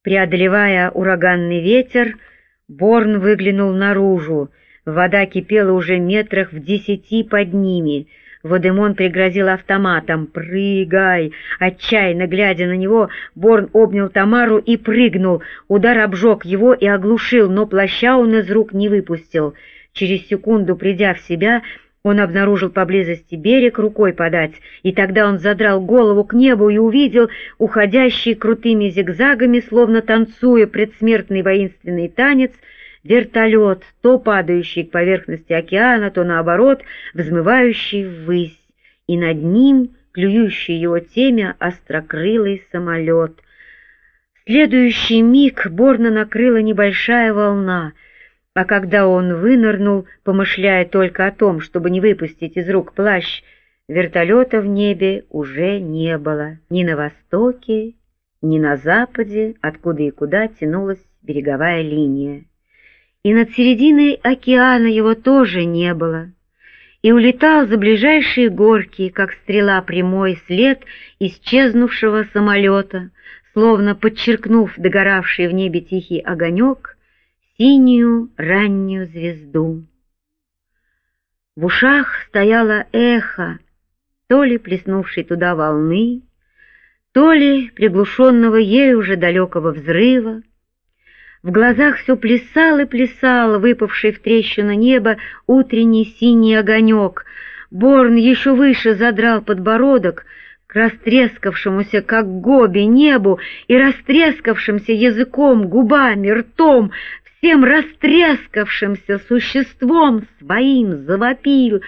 Преодолевая ураганный ветер, Борн выглянул наружу. Вода кипела уже метрах в 10 под ними. Водемон пригрозил автоматом. «Прыгай!» Отчаянно глядя на него, Борн обнял Тамару и прыгнул. Удар обжег его и оглушил, но плаща он из рук не выпустил. Через секунду, придя в себя, он обнаружил поблизости берег рукой подать, и тогда он задрал голову к небу и увидел уходящий крутыми зигзагами, словно танцуя предсмертный воинственный танец, вертолет, то падающий к поверхности океана, то наоборот, взмывающий ввысь, и над ним клюющий его темя острокрылый самолет. В следующий миг Борна накрыла небольшая волна, а когда он вынырнул, помышляя только о том, чтобы не выпустить из рук плащ, вертолета в небе уже не было. Ни на востоке, ни на западе, откуда и куда тянулась береговая линия. И над серединой океана его тоже не было. И улетал за ближайшие горки, как стрела прямой след исчезнувшего самолета, словно подчеркнув догоравший в небе тихий огонек, синюю раннюю звезду. В ушах стояло эхо, то ли плеснувшей туда волны, то ли приглушенного ею уже далекого взрыва. В глазах все плясал и плясал выпавший в трещину неба утренний синий огонек. Борн еще выше задрал подбородок к растрескавшемуся, как гоби, небу и растрескавшимся языком, губами, ртом, всем растрескавшимся существом своим завопил: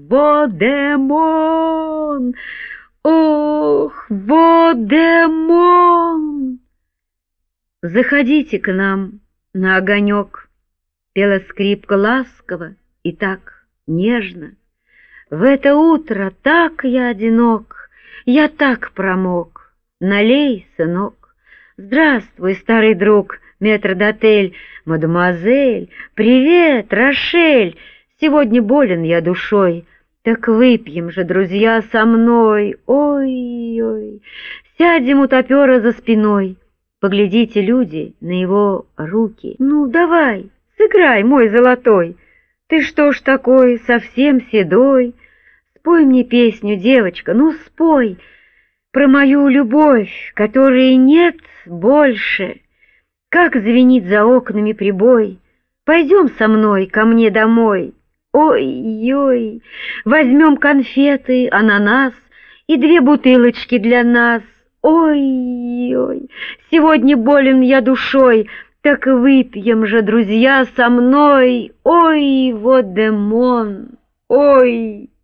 «Водемон! Ох, Водемон! Заходите к нам на огонек!» Пела скрипка ласково и так нежно. «В это утро так я одинок, я так промок. Налей, сынок. Здравствуй, старый друг, метрдотель, мадемуазель, привет, Рошель. Сегодня болен я душой, так выпьем же, друзья, со мной. Ой-ой, сядем у топера за спиной. Поглядите, люди, на его руки. Ну, давай, сыграй, мой золотой. Ты что ж такой, совсем седой? Спой мне песню, девочка, ну спой про мою любовь, которой нет больше. Как звенит за окнами прибой. Пойдем со мной ко мне домой. Ой-ой, возьмем конфеты, ананас и 2 бутылочки для нас. Ой-ой, сегодня болен я душой, так выпьем же, друзья, со мной. Ой, Водемон, ой!